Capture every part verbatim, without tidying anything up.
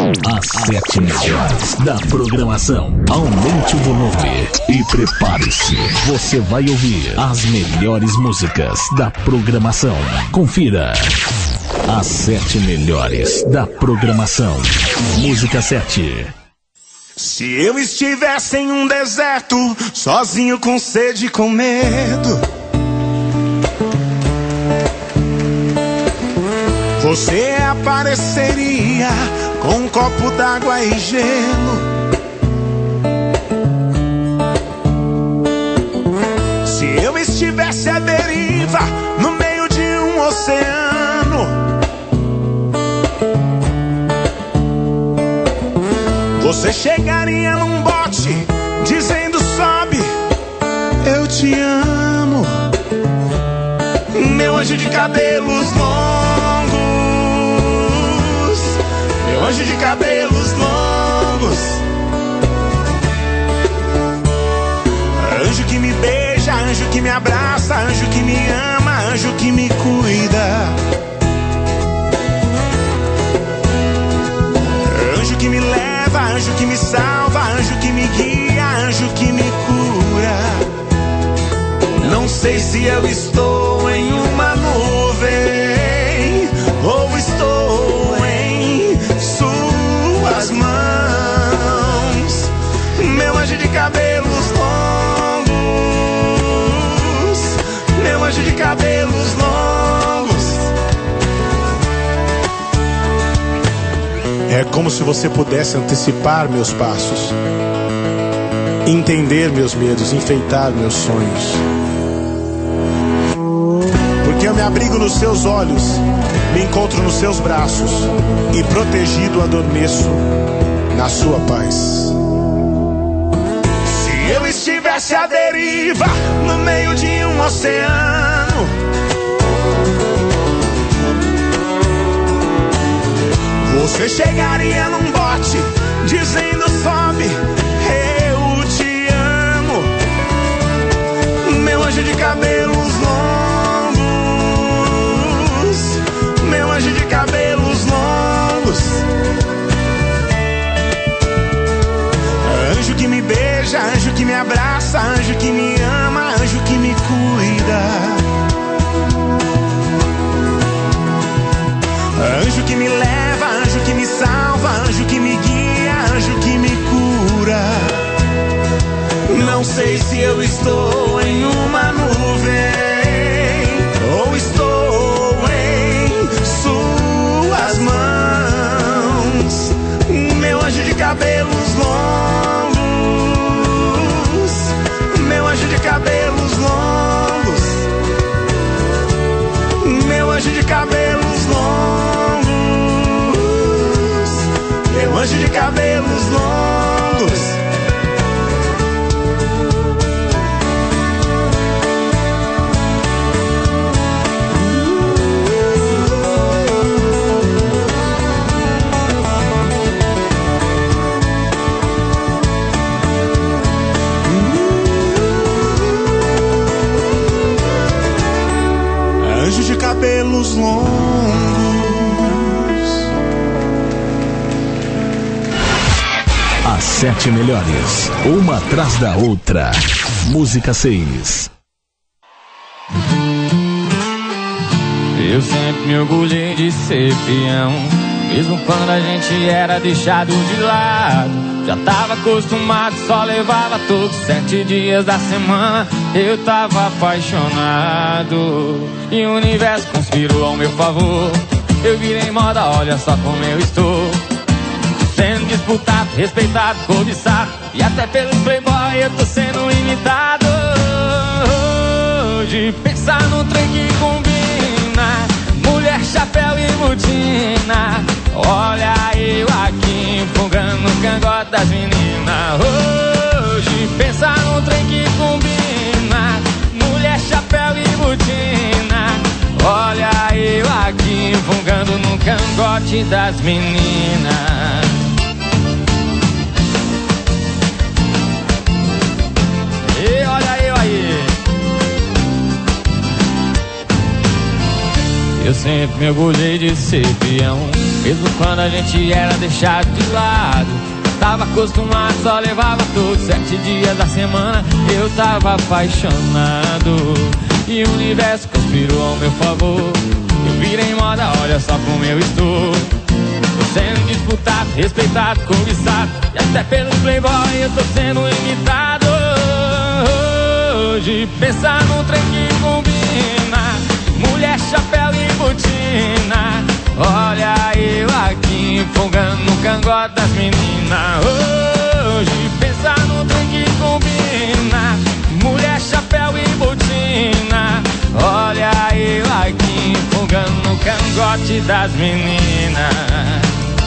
As sete melhores da programação. Aumente o volume e prepare-se. Você vai ouvir as melhores músicas da programação. Confira. As sete melhores da programação. Música sete. Se eu estivesse em um deserto, sozinho com sede e com medo, você apareceria com um copo d'água e gelo. Se eu estivesse à deriva no meio de um oceano, você chegaria num bote dizendo: sobe, eu te amo, meu anjo de cabelos longos, meu anjo de cabelos longos, anjo que me beija, anjo que me abraça, anjo que me ama, anjo que me cuida, anjo que me leva, anjo que me salva, anjo que me guia, anjo que me cura. Não sei se eu estou em uma nuvem ou estou em suas mãos, meu anjo de cabelos longos, meu anjo de cabelos longos. É como se você pudesse antecipar meus passos, entender meus medos, enfeitar meus sonhos. Porque eu me abrigo nos seus olhos, me encontro nos seus braços e protegido adormeço na sua paz. Se eu estivesse à deriva no meio de um oceano, você chegaria num bote dizendo: sobe, eu te amo, meu anjo de cabelos longos, meu anjo de cabelos longos, anjo que me beija, anjo que me abraça, anjo que me ama, anjo que me cuida, anjo que me leva, anjo que me salva, anjo que me guia, anjo que me cura. Não sei se eu estou em uma nuvem ou estou em suas mãos, meu anjo de cabelos longos, meu anjo de cabelos longos, meu anjo de cabelos longos, meu anjo de cabelos longos. Anjo de cabelos longos. As sete melhores, uma atrás da outra. Música seis. Eu sempre me orgulhei de ser peão, mesmo quando a gente era deixado de lado. Já tava acostumado, só levava todos sete dias da semana. Eu tava apaixonado e o universo conspirou ao meu favor. Eu virei moda, olha só como eu estou, sendo disputado, respeitado, cobiçado, e até pelos playboy eu tô sendo imitado. Hoje pensar num trem que combina, mulher, chapéu e botina. Olha eu aqui empolgando no cangote das meninas. Hoje pensar num trem que combina, mulher, chapéu e botina. Olha eu aqui empolgando no cangote das meninas. E olha eu aí. Eu sempre me orgulhei de ser peão, Mesmo quando a gente era deixado de lado, tava acostumado, só levava todos sete dias da semana. Eu tava apaixonado e o universo conspirou ao meu favor. Eu virei moda, olha só como eu estou. Tô sendo disputado, respeitado, conquistado, e até pelos playboy eu tô sendo imitado. Hoje pensar num trem que combina mulher, chapéu e botina. Olha eu aqui empolgando no cangote das meninas. Hoje pensar num trem que combina mulher, chapéu e botina. Olha eu aqui empolgando no cangote das meninas.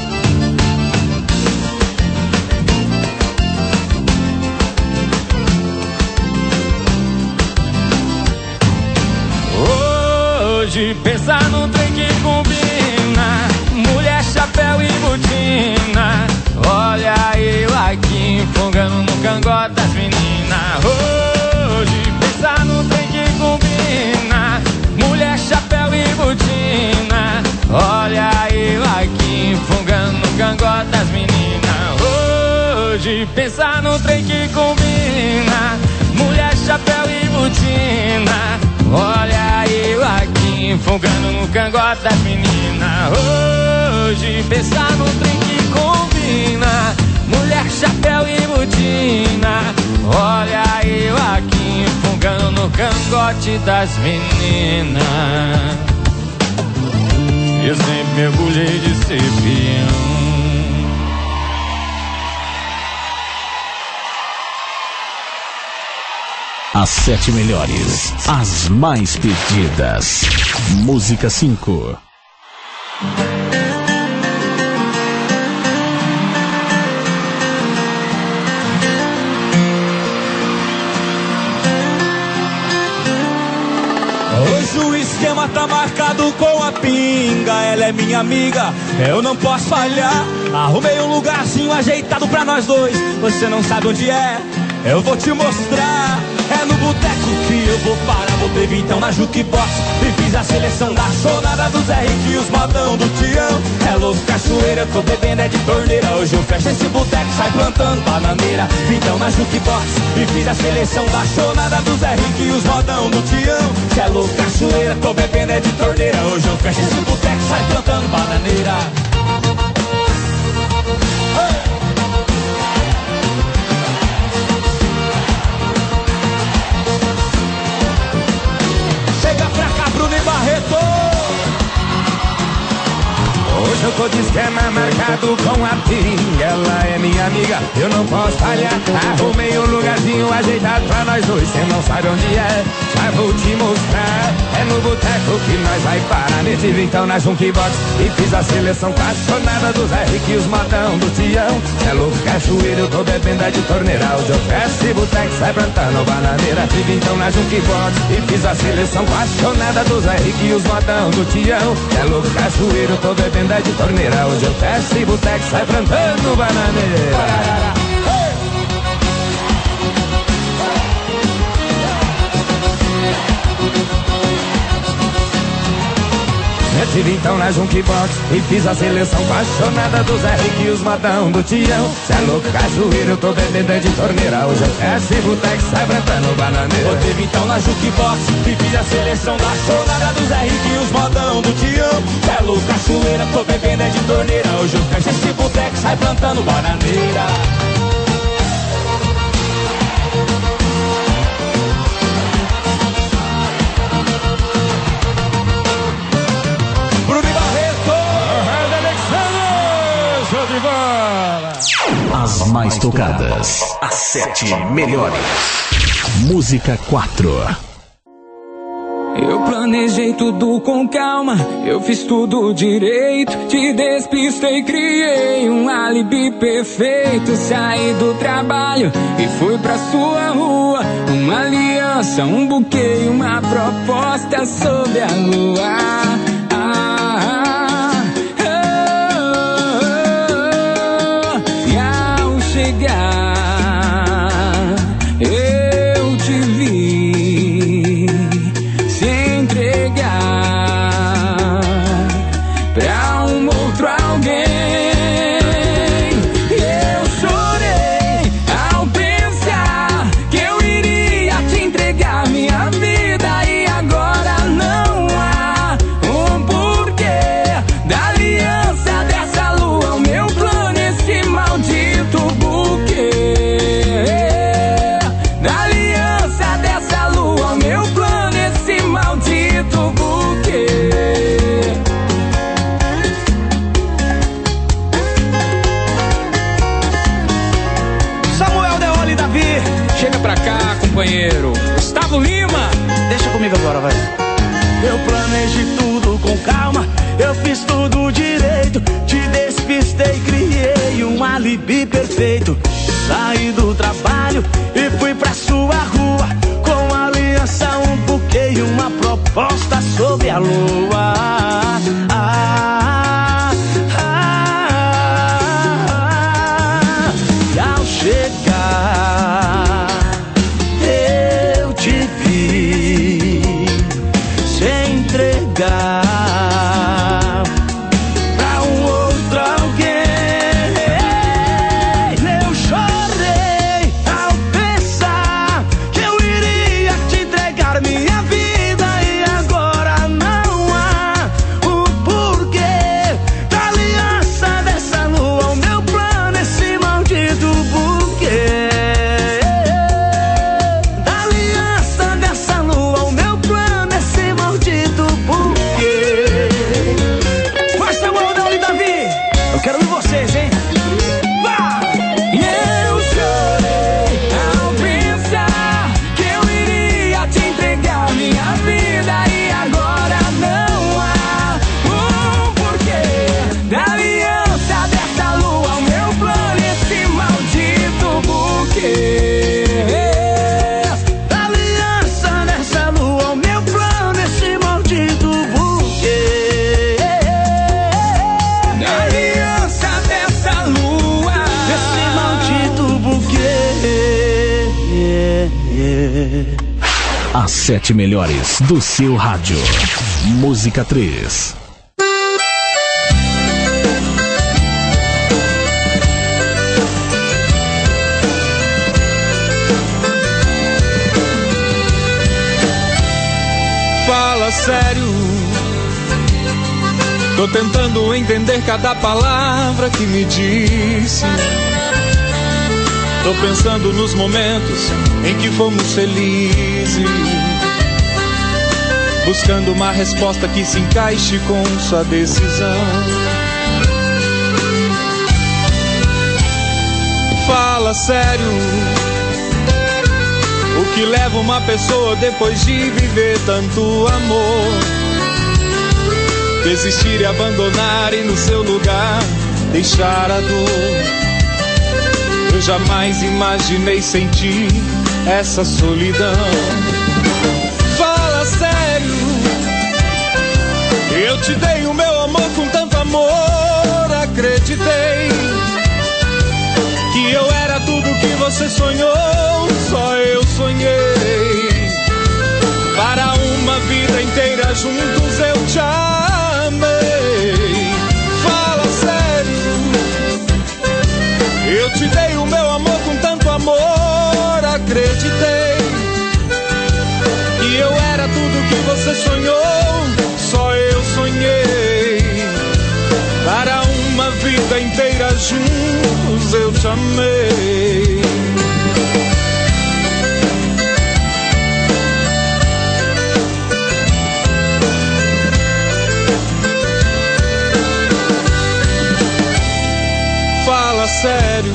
Hoje pensar no trem que combina mulher, chapéu e botina. Olha eu aqui empolgando no cangote das meninas. Hoje pensar no trem que combina mulher, chapéu e botina. Olha eu aqui empolgando no cangote das meninas. Hoje pensar no trem que combina mulher, chapéu e botina. Olha eu aqui enfogando no cangote das meninas. Hoje pensar no trem que combina mulher, chapéu e botina. Olha eu aqui enfogando no cangote das meninas. Eu sempre mergulhei de ser peão. As sete melhores, as mais pedidas. Música cinco. Hoje o esquema tá marcado com a pinga. Ela é minha amiga, eu não posso falhar. Arrumei um lugarzinho ajeitado pra nós dois. Você não sabe onde é, eu vou te mostrar. É no boteco que eu vou parar. Botei vintão na jukebox e fiz a seleção da chonada dos R e os modão do Tião. É louco, cachoeira, tô bebendo é de torneira. Hoje eu fecho esse boteco, sai plantando bananeira. Vintão na jukebox e fiz a seleção da chonada dos R e os modão do Tião. Cê é louco, cachoeira, tô bebendo é de torneira. Hoje eu fecho esse boteco, sai plantando bananeira. Hey! Hoje eu tô de esquema marcado com a pinga. Ela é minha amiga, eu não posso falhar. Arrumei um lugarzinho ajeitado pra nós dois. Cê não sabe onde é, já vou te mostrar. É no boteco que nós vai parar. Nesse vintão na jukebox e fiz a seleção apaixonada dos R que os modão do Tião. É louco, cachoeira, eu tô bebendo é de torneira. Hoje eu fecho esse boteco, sai plantando bananeira. Esse vintão na jukebox e fiz a seleção apaixonada dos R que os modão do Tião. É louco, cachoeira, eu tô bebendo é de torneira. Hoje eu fecho esse boteco, sai plantando bananeira. Meti vintão na jukebox e fiz a seleção apaixonada dos R que os modão do Tião. Cê é louco, cachoeira, eu tô bebendo de torneira. Hoje eu fecho esse boteco, sai plantando bananeira. Botei vintão na jukebox e fiz a seleção da chonada dos R que os modão do Tião. Cê é louco, cachoeira, tô bebendo de torneira. Hoje eu fecho esse boteco, sai plantando bananeira. As mais tocadas, as sete melhores. Música quatro. Eu planejei tudo com calma, eu fiz tudo direito. Te despistei, criei um álibi perfeito. Saí do trabalho e fui pra sua rua. Uma aliança, um buquê, uma proposta sob a lua. Ah, oh, oh, oh. E ao chegar eu te vi se entregar pra um outro amor. pra cá, companheiro. Gustavo Lima. Deixa comigo agora, vai. Eu planejei tudo com calma, eu fiz tudo direito, te despistei, criei um alibi perfeito. Saí do trabalho e fui pra sua rua, com aliança, um buquê e uma proposta sobre a lua. Ah, ah, ah, e ao chegar eu te vi se entregar pra um outro alguém. Eu chorei ao pensar que eu iria te entregar minha vida, e agora não há o porquê da aliança dessa lua, o meu plano, esse maldito buquê. Da aliança dessa lua, o meu plano, esse maldito buquê. Força, Maldão e Davi, eu quero ver vocês, hein? Vai! Eu chorei ao pensar que eu iria te entregar minha vida, e agora não há um porquê da aliança dessa lua, o meu plano, esse maldito buquê. Da aliança dessa lua, o meu plano, esse maldito buquê. Da aliança dessa lua, Esse maldito buquê. As sete melhores do seu rádio. Música três. Fala sério, tô tentando entender cada palavra que me disse. Tô pensando nos momentos em que fomos felizes, buscando uma resposta que se encaixe com sua decisão. Fala sério, o que leva uma pessoa depois de viver tanto amor? Desistir e abandonar e no seu lugar deixar a dor. Eu jamais imaginei sentir essa solidão. Fala sério, eu te dei o meu amor com tanto amor, acreditei que eu era tudo que você sonhou, só eu sonhei. Para uma vida inteira juntos eu te amei. Fala sério, eu te dei o meu amor com tanto amor, acreditei que eu era tudo que você sonhou, só eu sonhei. Para uma vida inteira juntos eu te amei. Fala sério,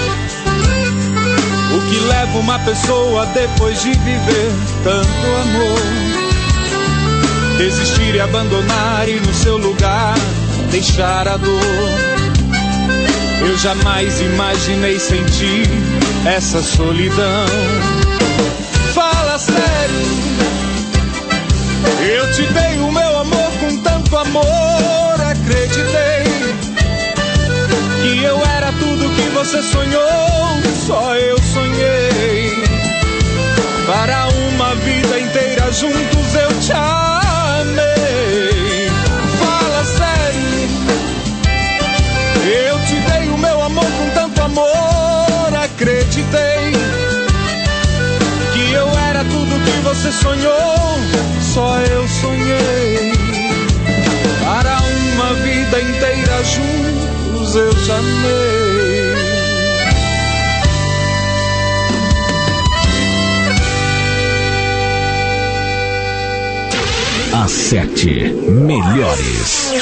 o que leva uma pessoa depois de viver tanto amor? Desistir e abandonar e no seu lugar deixar a dor. Eu jamais imaginei sentir essa solidão. Fala sério, eu te dei o meu amor com tanto amor, acreditei que eu era tudo que você sonhou, só eu sonhei. Para uma vida inteira juntos eu te amei. Fala sério, eu te dei o meu amor com tanto amor, acreditei que eu era tudo que você sonhou, só eu sonhei. Para uma vida inteira juntos eu te amei. As sete melhores.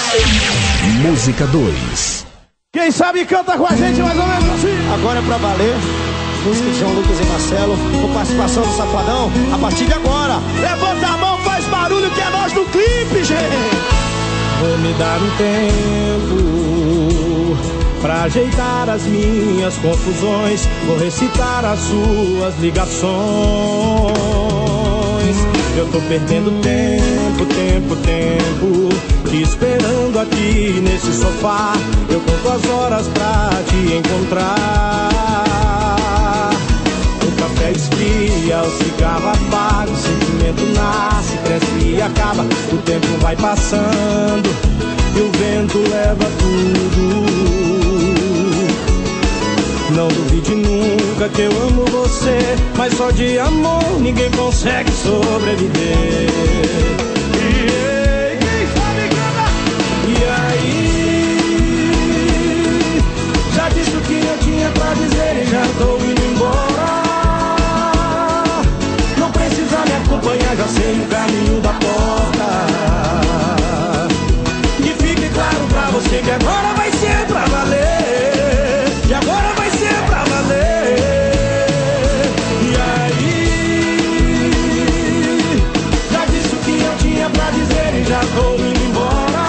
Música dois. Quem sabe canta com a gente mais ou menos assim. Agora é pra valer. música de João Lucas e Marcelo, com participação do Safadão. A partir de agora, levanta a mão, faz barulho que é nós no clipe, gente. Vou me dar um tempo pra ajeitar as minhas confusões. Vou recitar as suas ligações. Eu tô perdendo tempo, tempo, tempo, te esperando aqui nesse sofá. Eu conto as horas pra te encontrar. O café esfria, o cigarro apaga, o sentimento nasce, cresce e acaba. O tempo vai passando e o vento leva tudo. Não duvide nunca que eu amo você, mas só de amor ninguém consegue sobreviver. E aí, já disse o que eu tinha pra dizer e já tô indo embora. Não precisa me acompanhar, já sei o caminho da porta. Que fique claro pra você que agora vai ser pra valer. E agora vai ser pra valer. E aí, já disse o que eu tinha pra dizer e já tô indo embora.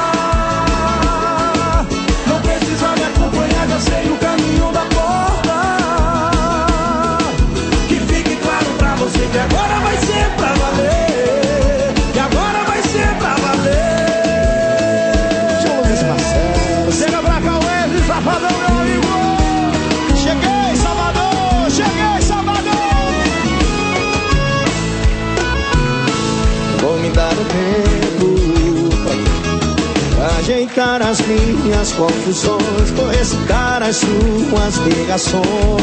Não precisa me acompanhar, já sei o caminho da porta. Que fique claro pra você que agora vai ser pra valer. E agora vai ser pra valer. João Lucas Marcelo, chega pra cá, Wesley Safadão, meu amigo. Cheguei, Salvador! Cheguei, Salvador! Vou me dar o tempo pra ajeitar as minhas confusões. Vou recitar as suas ligações.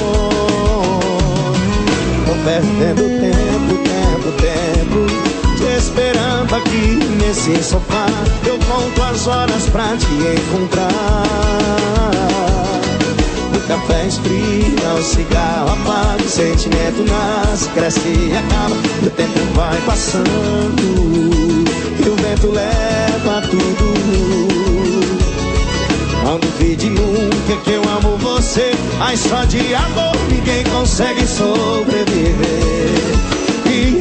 Vou perdendo tempo, tempo, tempo, te esperando aqui nesse sofá. Eu conto as horas pra te encontrar. O café esfria, o cigarro apaga, o sentimento nasce, cresce e acaba. O tempo vai passando e o vento leva tudo. Não duvide nunca que eu amo você, mas só de amor ninguém consegue sobreviver. E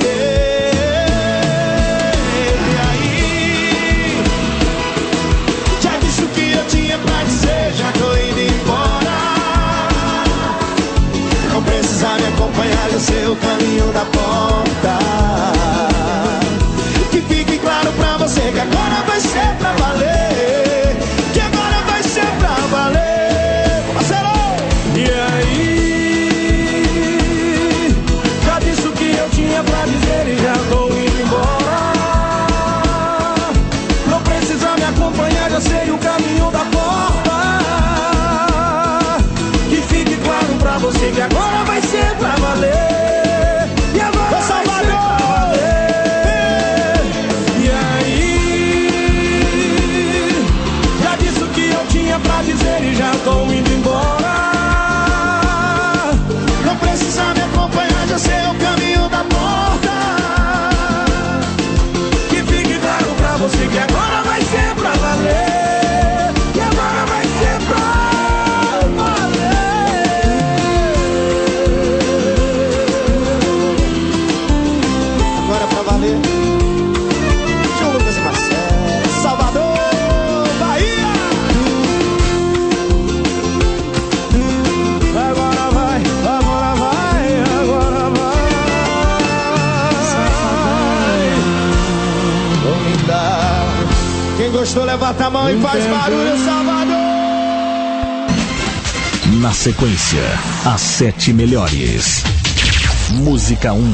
aí, já disse o que eu tinha pra dizer, já tô indo embora. Não precisa me acompanhar, eu sei o caminho da porta. Que fique claro pra você que agora vai ser pra valer. Que agora vai ser pra valer, Marcelo! E aí, já disse o que eu tinha pra dizer e já tô indo embora. Não precisa me acompanhar, eu sei o caminho da porta. Que fique claro pra você que agora vai ser pra valer. E agora vai ser pra valer. E aí, já disse o que eu tinha pra dizer e já tô indo embora. Não precisa me acompanhar, já sei o caminho da porta. Que fique claro pra você que agora vai ser pra valer. E agora vai ser pra valer. João Lucas Marcelo, Salvador, Bahia. Agora vai, agora vai, agora vai. Vou me dar. Quem gostou, levanta a mão e faz barulho, Salvador. Na sequência, as sete melhores. Música um.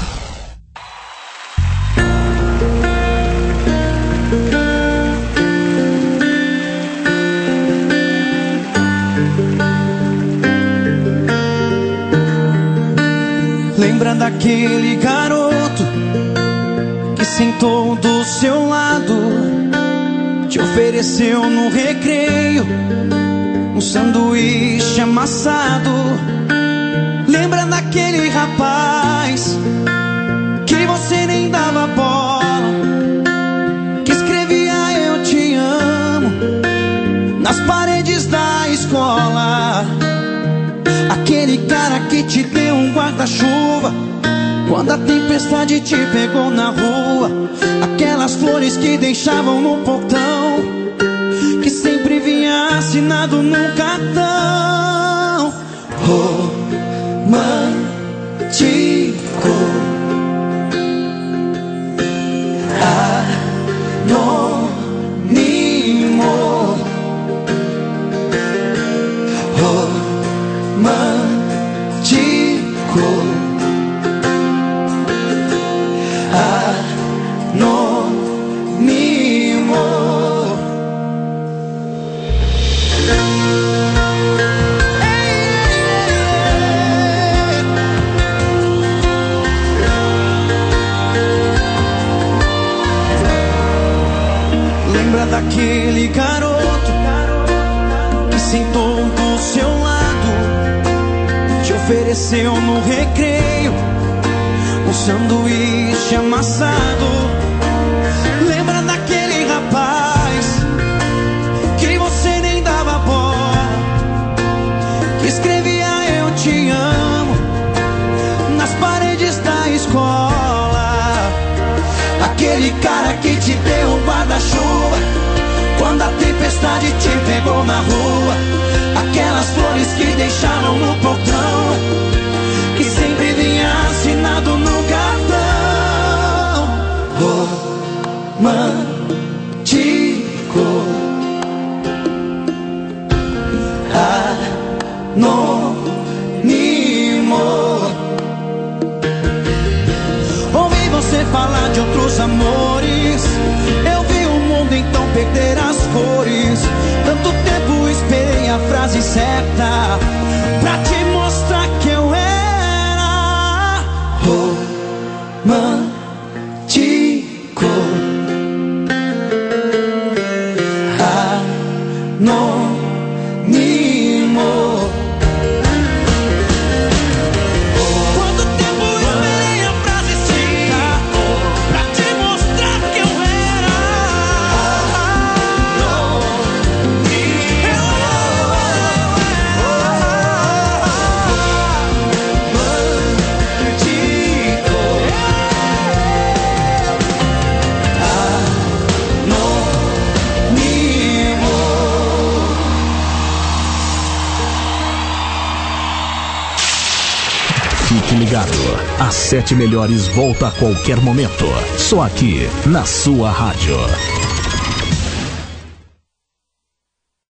Lembra daquele garoto que sentou do seu lado, te ofereceu no recreio um sanduíche amassado? Lembra daquele rapaz que você nem dava bola, que escrevia eu te amo nas paredes da escola? Aquele Aquele cara que te deu um guarda-chuva quando a tempestade te pegou na rua. Aquelas flores que deixavam no portão, que sempre vinha assinado num cartão. Romântico, anônimo, romântico, anônimo. Lembra daquele garoto que sentou do seu lado, te ofereceu no recreio um sanduíche amassado? Lembra daquele rapaz que você nem dava bola, que escrevia eu te amo nas paredes da escola? Aquele cara que te deu um guarda-chuva quando a tempestade te pegou na rua. Aquelas flores que deixaram no portão, que sempre vinha assinado no cartão. Romântico, anônimo. Ouvi você falar de outros amores, eu vi o mundo então perder as cores. Tanto tempo esperei a frase certa pra te mostrar que eu era romântico, anônimo. Quanto tempo esperei a frase certa pra te mostrar que eu era Fique ligado, as sete melhores volta a qualquer momento, só aqui na sua rádio.